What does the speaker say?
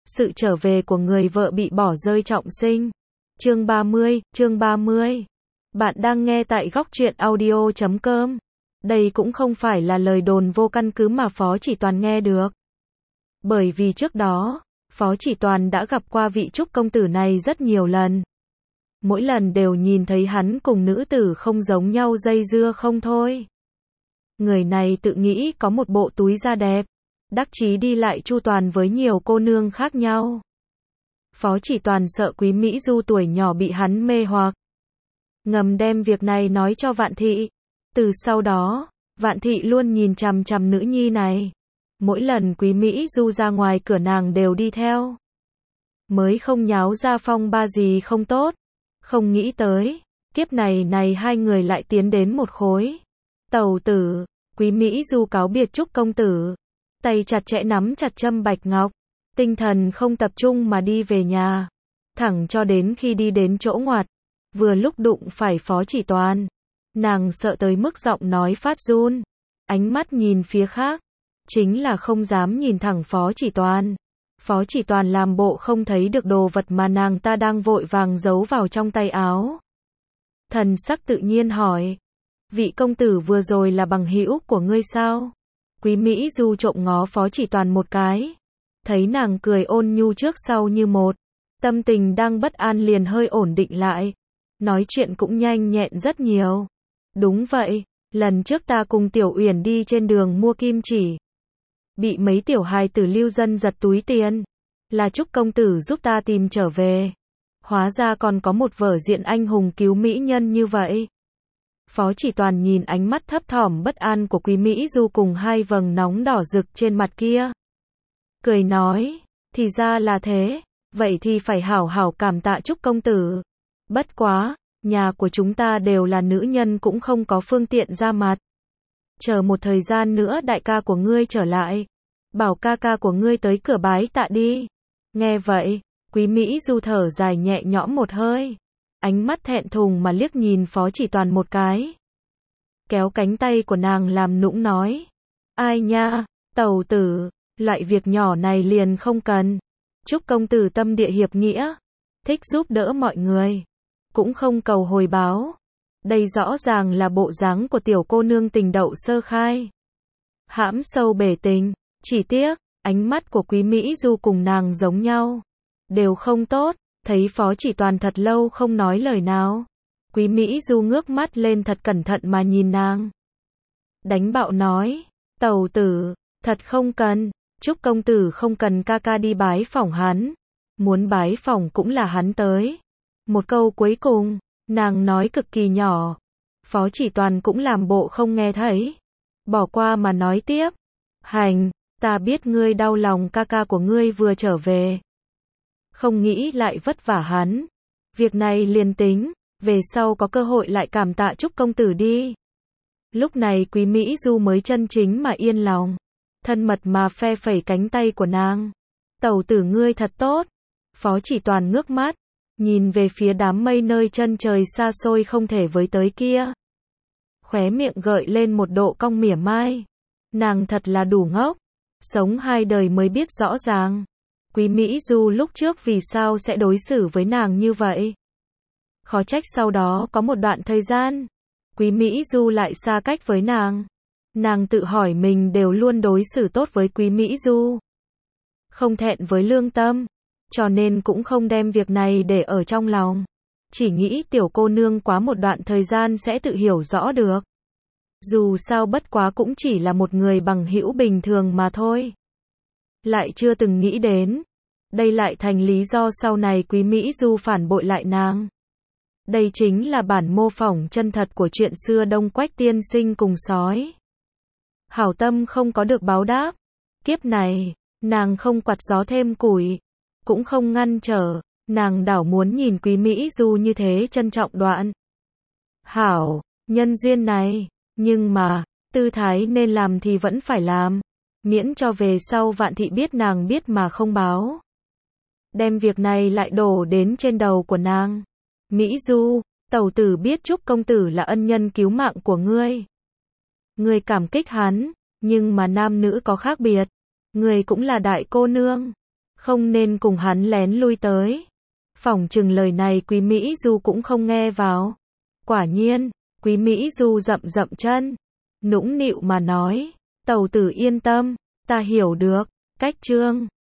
Sự trở về của người vợ bị bỏ rơi trọng sinh. Chương 30. Bạn đang nghe tại góc truyện audio.com. Đây cũng không phải là lời đồn vô căn cứ mà Phó Chỉ Toàn nghe được. Bởi vì trước đó, Phó Chỉ Toàn đã gặp qua vị Trúc công tử này rất nhiều lần. Mỗi lần đều nhìn thấy hắn cùng nữ tử không giống nhau dây dưa không thôi. Người này tự nghĩ có một bộ túi da đẹp, đắc chí đi lại chu toàn với nhiều cô nương khác nhau. Phó Chỉ Toàn sợ Quý Mỹ Du tuổi nhỏ bị hắn mê hoặc, ngầm đem việc này nói cho Vạn Thị. Từ sau đó, Vạn Thị luôn nhìn chằm chằm nữ nhi này. Mỗi lần Quý Mỹ Du ra ngoài cửa nàng đều đi theo. Mới không nháo ra phong ba gì không tốt. Không nghĩ tới, kiếp này hai người lại tiến đến một khối. Tẩu tử, Quý Mỹ Du cáo biệt Trúc công tử. Tay chặt chẽ nắm chặt châm bạch ngọc. Tinh thần không tập trung mà đi về nhà. Thẳng cho đến khi đi đến chỗ ngoặt. Vừa lúc đụng phải Phó Chỉ Toàn. Nàng sợ tới mức giọng nói phát run. Ánh mắt nhìn phía khác. Chính là không dám nhìn thẳng Phó Chỉ Toàn. Phó Chỉ Toàn làm bộ không thấy được đồ vật mà nàng ta đang vội vàng giấu vào trong tay áo. Thần sắc tự nhiên hỏi. Vị công tử vừa rồi là bằng hữu của ngươi sao? Quý Mỹ Du trộm ngó Phó Chỉ Toàn một cái. Thấy nàng cười ôn nhu trước sau như một. Tâm tình đang bất an liền hơi ổn định lại. Nói chuyện cũng nhanh nhẹn rất nhiều. Đúng vậy, lần trước ta cùng Tiểu Uyển đi trên đường mua kim chỉ. Bị mấy tiểu hài tử lưu dân giật túi tiền. Là Trúc công tử giúp ta tìm trở về. Hóa ra còn có một vở diện anh hùng cứu mỹ nhân như vậy. Phó Chỉ Toàn nhìn ánh mắt thấp thỏm bất an của Quý Mỹ Du cùng hai vầng nóng đỏ rực trên mặt kia. Cười nói, thì ra là thế, vậy thì phải hảo hảo cảm tạ Trúc công tử. Bất quá, nhà của chúng ta đều là nữ nhân cũng không có phương tiện ra mặt. Chờ một thời gian nữa đại ca của ngươi trở lại. Bảo ca ca của ngươi tới cửa bái tạ đi. Nghe vậy, Quý Mỹ Du thở dài nhẹ nhõm một hơi. Ánh mắt thẹn thùng mà liếc nhìn Phó Chỉ Toàn một cái. Kéo cánh tay của nàng làm nũng nói. Ai nha, tẩu tử, loại việc nhỏ này liền không cần. Trúc công tử tâm địa hiệp nghĩa. Thích giúp đỡ mọi người. Cũng không cầu hồi báo. Đây rõ ràng là bộ dáng của tiểu cô nương tình đậu sơ khai. Hãm sâu bể tình. Chỉ tiếc, ánh mắt của Quý Mỹ Du cùng nàng giống nhau. Đều không tốt. Thấy Phó Chỉ Toàn thật lâu không nói lời nào. Quý Mỹ Du ngước mắt lên thật cẩn thận mà nhìn nàng. Đánh bạo nói. Tẩu tử, thật không cần. Trúc công tử không cần ca ca đi bái phỏng hắn. Muốn bái phỏng cũng là hắn tới. Một câu cuối cùng, nàng nói cực kỳ nhỏ. Phó Chỉ Toàn cũng làm bộ không nghe thấy. Bỏ qua mà nói tiếp. Hành, ta biết ngươi đau lòng ca ca của ngươi vừa trở về. Không nghĩ lại vất vả hắn. Việc này liền tính, về sau có cơ hội lại cảm tạ Trúc công tử đi. Lúc này Quý Mỹ Du mới chân chính mà yên lòng. Thân mật mà phe phẩy cánh tay của nàng. Tẩu tử ngươi thật tốt. Phó Chỉ Toàn ngước mắt, nhìn về phía đám mây nơi chân trời xa xôi không thể với tới kia. Khóe miệng gợi lên một độ cong mỉa mai. Nàng thật là đủ ngốc. Sống hai đời mới biết rõ ràng. Quý Mỹ Du lúc trước vì sao sẽ đối xử với nàng như vậy. Khó trách sau đó có một đoạn thời gian, Quý Mỹ Du lại xa cách với nàng. Nàng tự hỏi mình đều luôn đối xử tốt với Quý Mỹ Du. Không thẹn với lương tâm, cho nên cũng không đem việc này để ở trong lòng. Chỉ nghĩ tiểu cô nương quá một đoạn thời gian sẽ tự hiểu rõ được. Dù sao bất quá cũng chỉ là một người bằng hữu bình thường mà thôi. Lại chưa từng nghĩ đến. Đây lại thành lý do sau này Quý Mỹ Du phản bội lại nàng. Đây chính là bản mô phỏng chân thật của chuyện xưa Đông Quách tiên sinh cùng sói. Hảo tâm không có được báo đáp. Kiếp này, nàng không quạt gió thêm củi. Cũng không ngăn trở. Nàng đảo muốn nhìn Quý Mỹ Du như thế trân trọng đoạn. Hảo, nhân duyên này. Nhưng mà, tư thái nên làm thì vẫn phải làm. Miễn cho về sau Vạn Thị biết nàng biết mà không báo. Đem việc này lại đổ đến trên đầu của nàng. Mỹ Du, tẩu tử biết Trúc công tử là ân nhân cứu mạng của ngươi. Ngươi cảm kích hắn, nhưng mà nam nữ có khác biệt. Ngươi cũng là đại cô nương. Không nên cùng hắn lén lui tới. Phỏng chừng lời này Quý Mỹ Du cũng không nghe vào. Quả nhiên, Quý Mỹ Du dậm dậm chân, nũng nịu mà nói, tàu tử yên tâm, ta hiểu được, cách Trương